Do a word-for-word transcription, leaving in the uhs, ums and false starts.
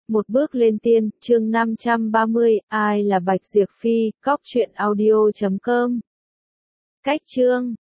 Một bước lên tiên, chương năm trăm ba mươi, ai là Bạch Diệp Phi, cóc truyện audio chấm com. Cách chương